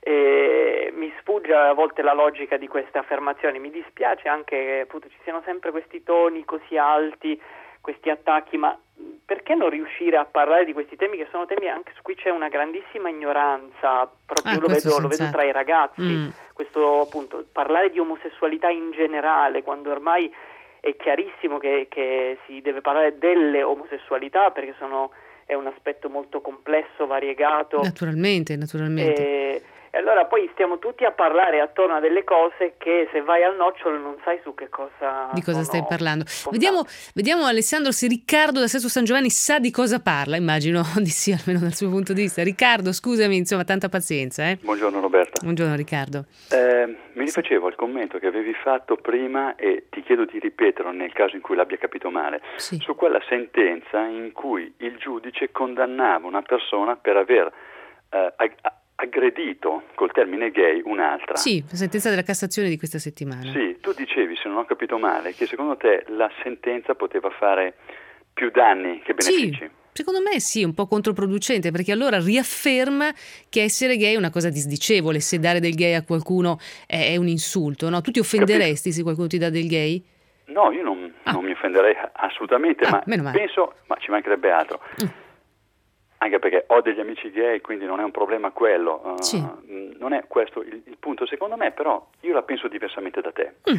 E mi sfugge a volte la logica di queste affermazioni, mi dispiace anche che appunto ci siano sempre questi toni così alti, questi attacchi, ma perché non riuscire a parlare di questi temi che sono temi anche su cui c'è una grandissima ignoranza, proprio ah, io lo vedo, lo vedo tra i ragazzi, mm. questo appunto parlare di omosessualità in generale, quando ormai è chiarissimo che, che si deve parlare delle omosessualità perché sono, è un aspetto molto complesso, variegato. Naturalmente, naturalmente. E, E allora poi stiamo tutti a parlare attorno a delle cose che se vai al nocciolo non sai su che cosa di cosa stai parlando. Spontaneo. Vediamo, vediamo Alessandro se Riccardo da Sesto San Giovanni sa di cosa parla, immagino di sì, almeno dal suo punto di vista. Riccardo, scusami, insomma, tanta pazienza. Eh? Buongiorno Roberta. Buongiorno Riccardo. Eh, mi rifacevo al commento che avevi fatto prima e ti chiedo di ripeterlo nel caso in cui l'abbia capito male, sì. su quella sentenza in cui il giudice condannava una persona per aver eh, ag- aggredito col termine gay un'altra. Sì, la sentenza della Cassazione di questa settimana. Sì, tu dicevi, se non ho capito male, che secondo te la sentenza poteva fare più danni che benefici. Sì, secondo me sì, un po' controproducente, perché allora riafferma che essere gay è una cosa disdicevole, se dare del gay a qualcuno è, è un insulto, no? Tu ti offenderesti Capito. se qualcuno ti dà del gay? No, io non, ah. non mi offenderei assolutamente, ah, ma penso, ma ci mancherebbe altro. Mm. Anche perché ho degli amici gay, quindi non è un problema quello, uh, sì. non è questo il, il punto. Secondo me però io la penso diversamente da te, mm.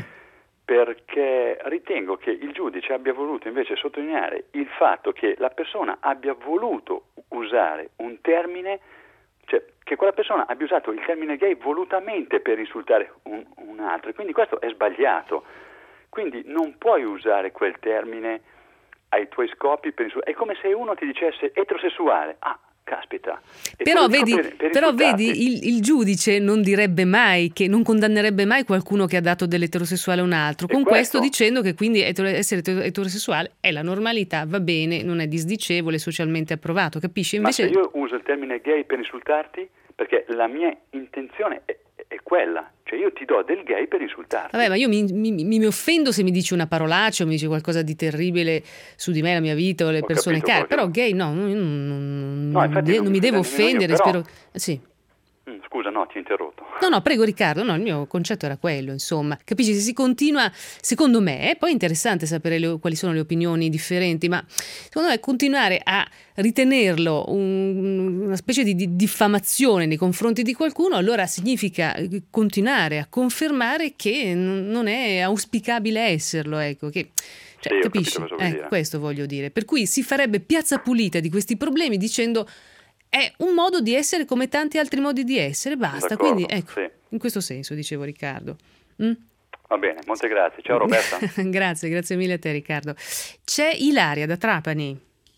perché ritengo che il giudice abbia voluto invece sottolineare il fatto che la persona abbia voluto usare un termine, cioè che quella persona abbia usato il termine gay volutamente per insultare un, un altro, e quindi questo è sbagliato. Quindi non puoi usare quel termine ai tuoi scopi per insultare. È come se uno ti dicesse eterosessuale. Ah, caspita. E però vedi, per, per però vedi il, il giudice non direbbe mai, che non condannerebbe mai qualcuno che ha dato dell'eterosessuale a un altro, con questo, questo dicendo che quindi essere eterosessuale è la normalità, va bene, non è disdicevole, socialmente approvato, capisci? Invece... Ma se io uso il termine gay per insultarti, perché la mia intenzione è, è quella, cioè io ti do del gay per insultarti. Vabbè, ma io mi, mi, mi offendo se mi dici una parolaccia o mi dici qualcosa di terribile su di me, la mia vita o le Ho persone capito, care, però gay no, non, non, no, non, de- non mi devo offendere, io, però... spero... Sì. Scusa, no, ti ho interrotto. No, no, prego Riccardo, no, il mio concetto era quello, insomma. Capisci, se si continua, secondo me, eh, poi è interessante sapere le, quali sono le opinioni differenti, ma secondo me continuare a ritenerlo un, una specie di, di diffamazione nei confronti di qualcuno, allora significa continuare a confermare che n- non è auspicabile esserlo, ecco, che... Cioè, sì, capisci? Ecco, questo voglio dire. Per cui si farebbe piazza pulita di questi problemi dicendo... È un modo di essere come tanti altri modi di essere, basta. D'accordo, quindi ecco, sì. In questo senso dicevo Riccardo. Mm? Va bene, molte grazie. Ciao Roberta. Grazie, grazie mille a te Riccardo. C'è Ilaria da Trapani.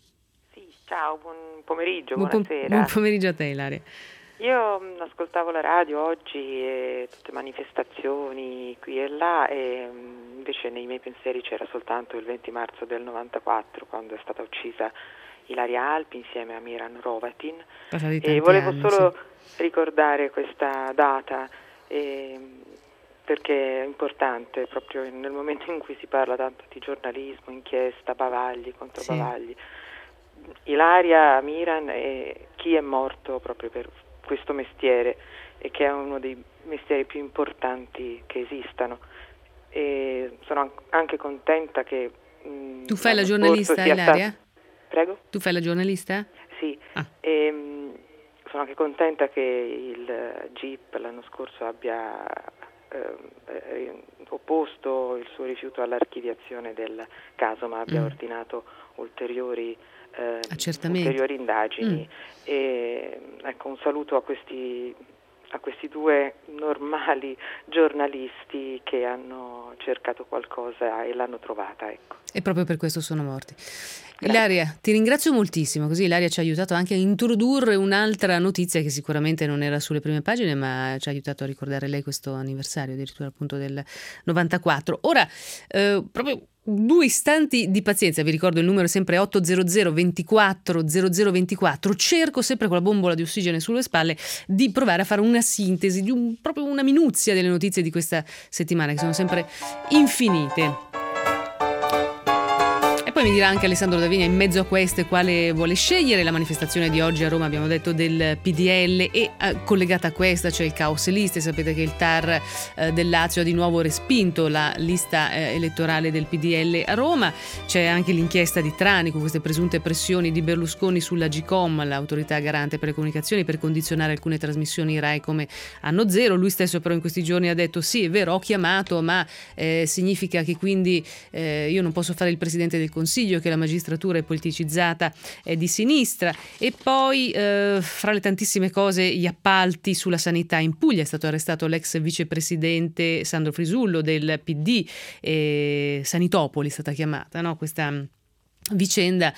Sì, ciao, buon pomeriggio, buon buonasera. Pom- buon pomeriggio a te Ilaria. Io mh, ascoltavo la radio oggi e tutte manifestazioni qui e là e mh, invece nei miei pensieri c'era soltanto il venti marzo del novantaquattro quando è stata uccisa Ilaria Alpi insieme a Miran Hrovatin e volevo anni, solo sì. ricordare questa data eh, perché è importante proprio nel momento in cui si parla tanto di giornalismo, inchiesta, bavagli contro sì. bavagli. Ilaria, Miran e chi è morto proprio per questo mestiere e che è uno dei mestieri più importanti che esistano e sono anche contenta che mh, tu fai la giornalista Ilaria? Stato... Prego? Tu fai la giornalista? Sì, ah. e, mh, sono anche contenta che il G I P l'anno scorso abbia eh, opposto il suo rifiuto all'archiviazione del caso, ma abbia mm. ordinato ulteriori, eh, ulteriori indagini. Mm. E, ecco, un saluto a questi, a questi due normali giornalisti che hanno cercato qualcosa e l'hanno trovata, ecco. E proprio per questo sono morti. Ilaria, ti ringrazio moltissimo, così Ilaria ci ha aiutato anche a introdurre un'altra notizia che sicuramente non era sulle prime pagine, ma ci ha aiutato a ricordare lei questo anniversario, addirittura appunto del novantaquattro. Ora, eh, proprio due istanti di pazienza, vi ricordo il numero è sempre otto zero zero ventiquattro zero zero ventiquattro, cerco sempre con la bombola di ossigeno sulle spalle di provare a fare una sintesi, di un, proprio una minuzia delle notizie di questa settimana, che sono sempre infinite. Poi mi dirà anche Alessandro Davinia in mezzo a queste quale vuole scegliere. La manifestazione di oggi a Roma, abbiamo detto, del P D L, e eh, collegata a questa c'è il caos liste. Sapete che il T A R eh, del Lazio ha di nuovo respinto la lista eh, elettorale del P D L a Roma. C'è anche l'inchiesta di Trani con queste presunte pressioni di Berlusconi sulla Agcom, l'autorità garante per le comunicazioni, per condizionare alcune trasmissioni Rai come Anno Zero. Lui stesso però in questi giorni ha detto sì, è vero, ho chiamato, ma eh, significa che quindi eh, io non posso fare il presidente del Consiglio, che la magistratura è politicizzata, è di sinistra. E poi eh, fra le tantissime cose, gli appalti sulla sanità in Puglia. È stato arrestato l'ex vicepresidente Sandro Frisullo del P D, eh, Sanitopoli è stata chiamata, no? Questa vicenda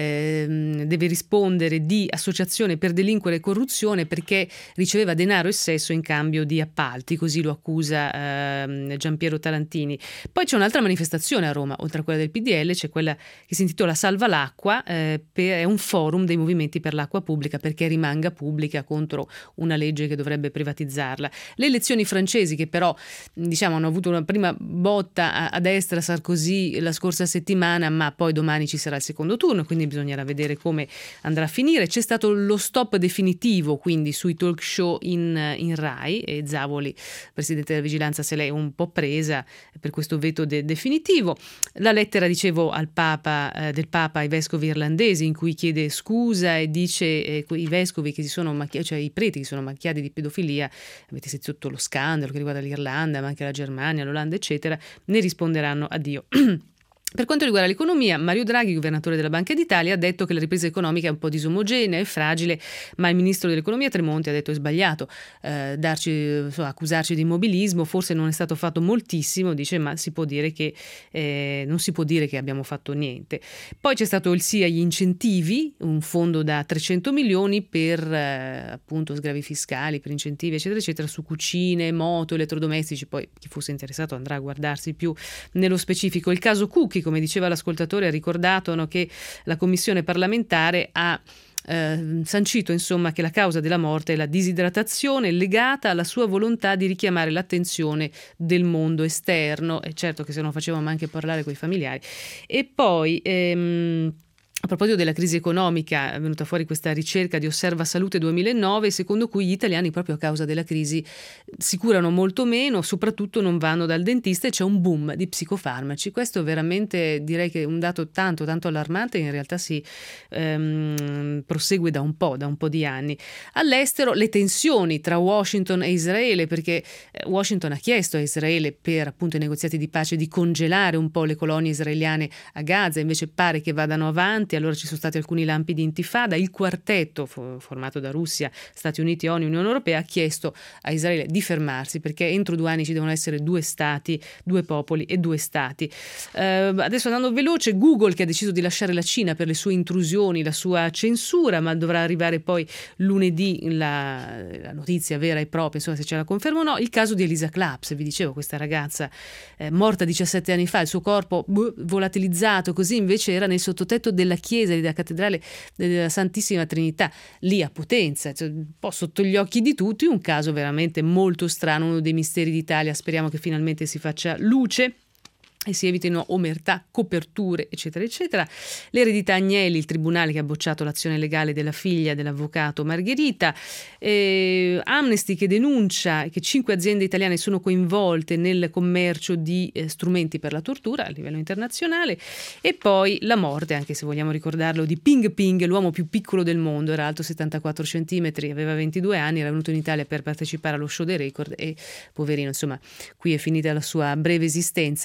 eh, deve rispondere di associazione per delinquere e corruzione perché riceveva denaro e sesso in cambio di appalti, così lo accusa eh, Giampiero Tarantini. Poi c'è un'altra manifestazione a Roma, oltre a quella del P D L, c'è quella che si intitola Salva l'acqua, eh, per, è un forum dei movimenti per l'acqua pubblica perché rimanga pubblica contro una legge che dovrebbe privatizzarla. Le elezioni francesi, che però diciamo hanno avuto una prima botta a, a destra, Sarkozy la scorsa settimana, ma poi domani ci sarà il secondo turno, quindi bisognerà vedere come andrà a finire. C'è stato lo stop definitivo quindi sui talk show in, in Rai, e Zavoli, presidente della vigilanza, se l'è un po' presa per questo veto de- definitivo. La lettera, dicevo, al Papa, eh, del Papa ai vescovi irlandesi, in cui chiede scusa e dice eh, i vescovi che si sono macchiati, cioè i preti che sono macchiati di pedofilia, avete sentito lo scandalo che riguarda l'Irlanda, ma anche la Germania, l'Olanda, eccetera, ne risponderanno a Dio. Per quanto riguarda l'economia, Mario Draghi, governatore della Banca d'Italia, ha detto che la ripresa economica è un po' disomogenea e fragile, ma il ministro dell'economia Tremonti ha detto è sbagliato eh, darci, insomma, accusarci di immobilismo, forse non è stato fatto moltissimo, dice, ma si può dire che eh, non si può dire che abbiamo fatto niente. Poi c'è stato il sì agli incentivi, un fondo da trecento milioni per eh, appunto sgravi fiscali, per incentivi eccetera eccetera su cucine, moto, elettrodomestici. Poi chi fosse interessato andrà a guardarsi più nello specifico. Il caso Cucchi, come diceva l'ascoltatore, ha ricordato, no, che la commissione parlamentare ha eh, sancito insomma che la causa della morte è la disidratazione legata alla sua volontà di richiamare l'attenzione del mondo esterno, e certo che se non facevamo anche parlare con i familiari. E poi ehm, a proposito della crisi economica, è venuta fuori questa ricerca di Osserva Salute duemilanove, secondo cui gli italiani, proprio a causa della crisi, si curano molto meno, soprattutto non vanno dal dentista, e c'è un boom di psicofarmaci. Questo è veramente, direi che è un dato tanto tanto allarmante, che in realtà si ehm, prosegue da un po', da un po' di anni. All'estero le tensioni tra Washington e Israele, perché Washington ha chiesto a Israele, per appunto i negoziati di pace, di congelare un po' le colonie israeliane a Gaza, invece pare che vadano avanti. Allora ci sono stati alcuni lampi di intifada. Il quartetto formato da Russia, Stati Uniti, ONU e Unione Europea ha chiesto a Israele di fermarsi, perché entro due anni ci devono essere due stati, due popoli e due stati. Eh, adesso, andando veloce, Google, che ha deciso di lasciare la Cina per le sue intrusioni, la sua censura, ma dovrà arrivare poi lunedì la, la notizia vera e propria, insomma, se ce la confermo o no. Il caso di Elisa Claps, vi dicevo, questa ragazza eh, morta diciassette anni fa, il suo corpo buh, volatilizzato, così invece era nel sottotetto della chiesa, della cattedrale della Santissima Trinità, lì a Potenza, cioè, un po' sotto gli occhi di tutti, un caso veramente molto strano, uno dei misteri d'Italia. Speriamo che finalmente si faccia luce e si evitino omertà, coperture, eccetera, eccetera. L'eredità Agnelli, il tribunale che ha bocciato l'azione legale della figlia dell'avvocato Margherita. Eh, Amnesty, che denuncia che cinque aziende italiane sono coinvolte nel commercio di eh, strumenti per la tortura a livello internazionale. E poi la morte, anche se vogliamo ricordarlo, di Ping Ping, l'uomo più piccolo del mondo. Era alto settantaquattro centimetri, aveva ventidue anni, era venuto in Italia per partecipare allo show dei record e, poverino, insomma, qui è finita la sua breve esistenza.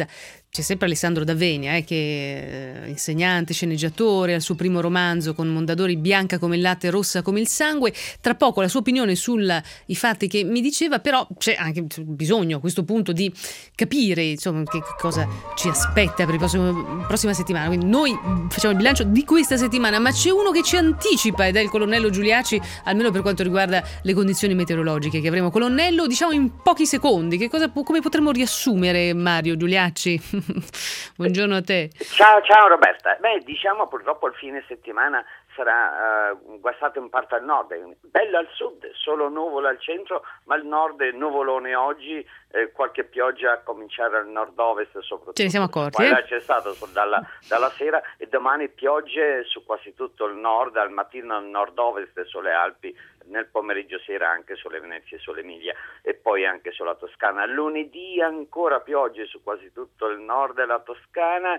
c'è sempre Alessandro D'Avenia, eh, che è insegnante, sceneggiatore, al suo primo romanzo con Mondadori, Bianca come il latte, rossa come il sangue. Tra poco la sua opinione sui fatti che mi diceva, però c'è anche bisogno a questo punto di capire insomma che cosa ci aspetta per la prossima settimana. Quindi noi facciamo il bilancio di questa settimana, ma c'è uno che ci anticipa ed è il colonnello Giuliacci, almeno per quanto riguarda le condizioni meteorologiche che avremo. Colonnello, diciamo in pochi secondi, che cosa, come potremmo riassumere, Mario Giuliacci? Buongiorno a te. Ciao, ciao Roberta. Beh, diciamo purtroppo il fine settimana sarà uh, guastato in parte al nord, bello al sud, solo nuvolo al centro, ma al nord nuvolone oggi, eh, qualche pioggia a cominciare al nord-ovest soprattutto. Ce ne siamo accorti. Eh? eh? C'è stato dalla, dalla sera, e domani piogge su quasi tutto il nord, al mattino al nord-ovest e sulle Alpi, nel pomeriggio sera anche sulle Venezie e sull'Emilia e poi anche sulla Toscana. Lunedì ancora piogge su quasi tutto il nord della Toscana,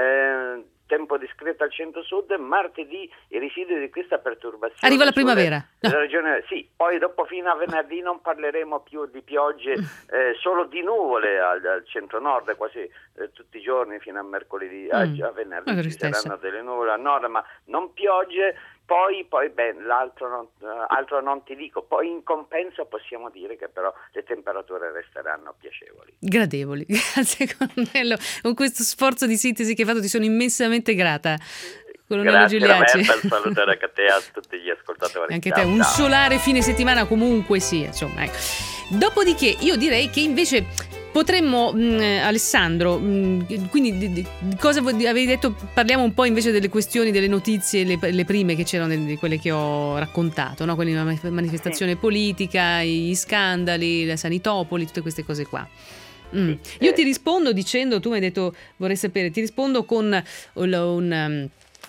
eh, tempo discreto al centro-sud. Martedì i residui di questa perturbazione arriva la primavera, no. regione, sì, poi dopo fino a venerdì non parleremo più di piogge, eh, solo di nuvole al, al centro-nord quasi eh, tutti i giorni fino a mercoledì, mm. a, a venerdì ci saranno delle nuvole al nord, ma non piogge. Poi, poi beh, l'altro non, uh, altro non ti dico, poi in compenso possiamo dire che però le temperature resteranno piacevoli. Gradevoli, grazie colonnello, con questo sforzo di sintesi che hai fatto ti sono immensamente grata. Colonnello Grazie Giuliacci. Roberta, salutare anche a te e a tutti gli ascoltatori. Anche ciao, te, un ciao. solare fine settimana comunque sia, insomma, ecco. Dopodiché io direi che invece potremmo, mh, Alessandro, mh, quindi di, di, di cosa avevi detto? Parliamo un po' invece delle questioni, delle notizie, le, le prime che c'erano, di quelle che ho raccontato, no? Quindi la manifestazione sì. politica, gli scandali, la Sanitopoli, tutte queste cose qua. Mm. Io eh. ti rispondo dicendo, tu mi hai detto vorrei sapere, ti rispondo con un... un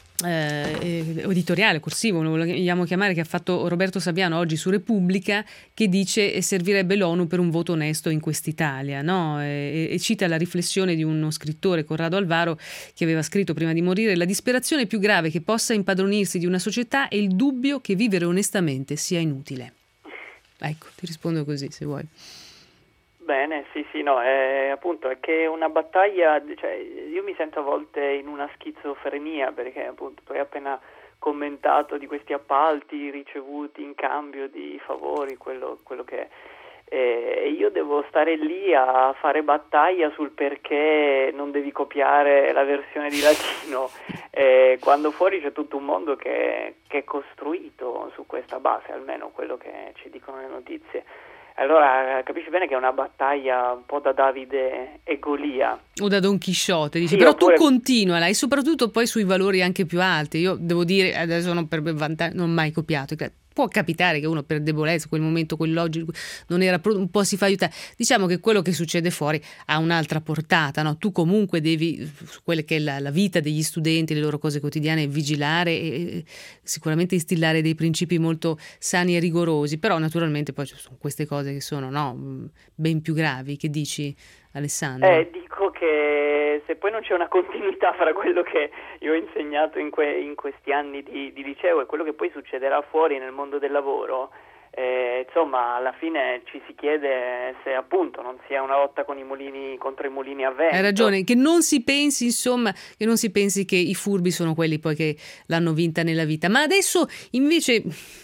Eh, editoriale corsivo, lo vogliamo chiamare, che ha fatto Roberto Saviano oggi su Repubblica, che dice servirebbe l'ONU per un voto onesto in quest'Italia, no? E, e cita la riflessione di uno scrittore, Corrado Alvaro, che aveva scritto prima di morire: la disperazione più grave che possa impadronirsi di una società è il dubbio che vivere onestamente sia inutile. Ecco, ti rispondo così se vuoi. Bene, sì, sì, no, è, appunto è che una battaglia, cioè io mi sento a volte in una schizofrenia, perché appunto tu hai appena commentato di questi appalti ricevuti in cambio di favori, quello, quello che è, e io devo stare lì a fare battaglia sul perché non devi copiare la versione di latino, e quando fuori c'è tutto un mondo che, che è costruito su questa base, almeno quello che ci dicono le notizie. Allora capisci bene che è una battaglia un po' da Davide e Golia. O da Don Chisciotte, dici, sì, però oppure... tu continuala, e soprattutto poi sui valori anche più alti. Io devo dire, adesso non per vantaggio, non ho mai copiato, può capitare che uno per debolezza, quel momento, quell'oggi non era pronto, un po' si fa aiutare. Diciamo che quello che succede fuori ha un'altra portata, no? Tu comunque devi, su quelle che è la, la vita degli studenti, le loro cose quotidiane, vigilare e sicuramente instillare dei principi molto sani e rigorosi, però naturalmente poi ci sono queste cose che sono, no, ben più gravi. Che dici, Alessandro? Eh, dico che se poi non c'è una continuità fra quello che io ho insegnato in, que- in questi anni di, di liceo e quello che poi succederà fuori nel mondo del lavoro, eh, insomma alla fine ci si chiede se appunto non sia una lotta con i mulini, contro i mulini a vento. Hai ragione, che non si pensi insomma che non si pensi che i furbi sono quelli poi che l'hanno vinta nella vita. Ma adesso invece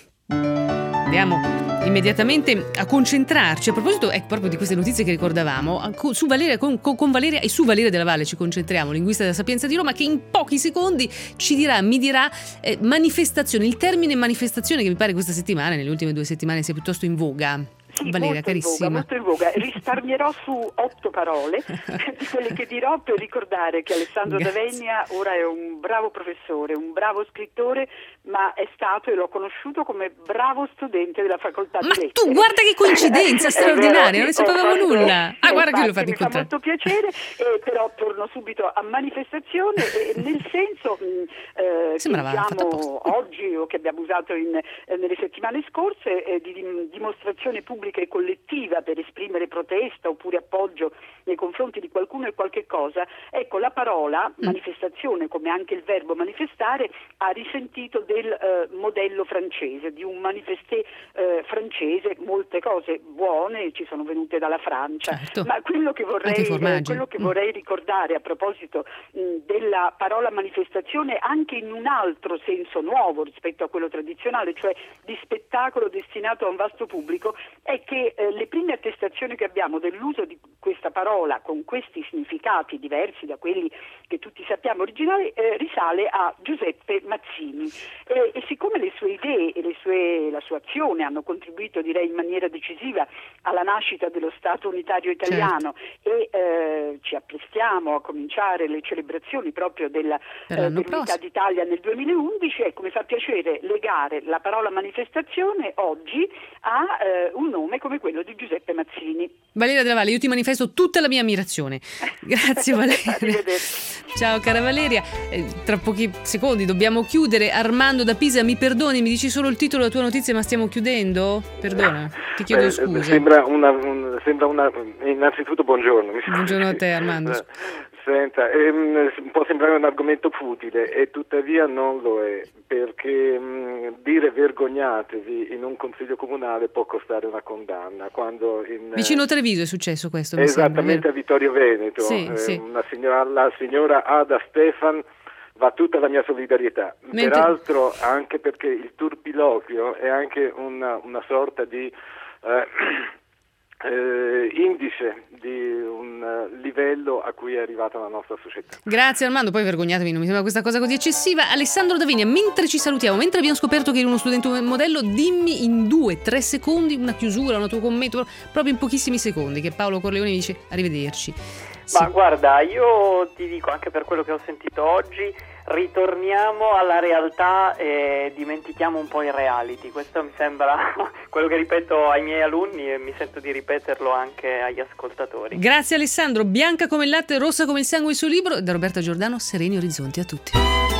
andiamo immediatamente a concentrarci, a proposito ecco, proprio di queste notizie che ricordavamo, su Valeria, con, con Valeria e su Valeria Della Valle ci concentriamo, linguista della Sapienza di Roma, che in pochi secondi ci dirà, mi dirà eh, manifestazione, il termine manifestazione che mi pare questa settimana, nelle ultime due settimane, sia piuttosto in voga. Sì, Valeria, molto carissima. In voga, molto in voga. Risparmierò su otto parole di quelle che dirò per ricordare che Alessandro D'Avenia ora è un bravo professore, un bravo scrittore, ma è stato, e l'ho conosciuto come bravo studente della facoltà ma di lettere. Ma tu guarda che coincidenza straordinaria, non ne sapevamo fatto, nulla. Ah, guarda che lo fate mi fa molto piacere, eh, però torno subito a manifestazione, eh, nel senso eh, che usiamo oggi o che abbiamo usato in, eh, nelle settimane scorse, eh, di dimostrazione pubblica pubblica e collettiva per esprimere protesta oppure appoggio nei confronti di qualcuno e qualche cosa, ecco, la parola manifestazione, come anche il verbo manifestare, ha risentito del eh, modello francese, di un manifesté eh, francese. Molte cose buone ci sono venute dalla Francia, certo. Ma quello che vorrei, eh, quello che vorrei ricordare a proposito mh, della parola manifestazione, anche in un altro senso nuovo rispetto a quello tradizionale, cioè di spettacolo destinato a un vasto pubblico, è che eh, le prime attestazioni che abbiamo dell'uso di questa parola con questi significati diversi da quelli che tutti sappiamo originali eh, risale a Giuseppe Mazzini e, e siccome le sue idee e le sue, la sua azione hanno contribuito, direi, in maniera decisiva alla nascita dello Stato unitario italiano, certo. e eh, ci apprestiamo a cominciare le celebrazioni proprio della, eh, dell'Unità d'Italia nel duemilaundici, ecco, mi fa piacere legare la parola manifestazione oggi a eh, un nome come quello di Giuseppe Mazzini. Valeria Della Valle, io ti manifesto tutta la mia ammirazione. Grazie Valeria. Ciao cara Valeria, eh, tra pochi secondi dobbiamo chiudere. Armando da Pisa, mi perdoni, mi dici solo il titolo della tua notizia, ma stiamo chiudendo? Perdona, ti chiedo eh, scusa. Sembra una, un, sembra una innanzitutto buongiorno. Buongiorno a te Armando. Senta, ehm, può sembrare un argomento futile e tuttavia non lo è, perché mh, dire vergognatevi in un consiglio comunale può costare una condanna. Quando in, vicino Treviso è successo questo, mi esattamente sembra, a Vittorio Veneto, sì, eh, sì. Una signora, la signora Ada Stefan, va tutta la mia solidarietà. Mentre... Peraltro anche perché il turpiloquio è anche una, una sorta di eh, eh, indice di un uh, livello a cui è arrivata la nostra società. Grazie Armando, poi vergognatevi, non mi sembra questa cosa così eccessiva. Alessandro Davinia, mentre ci salutiamo, mentre abbiamo scoperto che eri uno studente modello, dimmi in due, tre secondi una chiusura, un tuo commento, proprio in pochissimi secondi, che Paolo Corleone mi dice arrivederci. Ma sì. Guarda, io ti dico, anche per quello che ho sentito oggi, ritorniamo alla realtà e dimentichiamo un po' i reality. Questo mi sembra quello che ripeto ai miei alunni e mi sento di ripeterlo anche agli ascoltatori. Grazie Alessandro. Bianca come il latte, rossa come il sangue, il suo libro. Da Roberta Giordano, Sereni Orizzonti a tutti.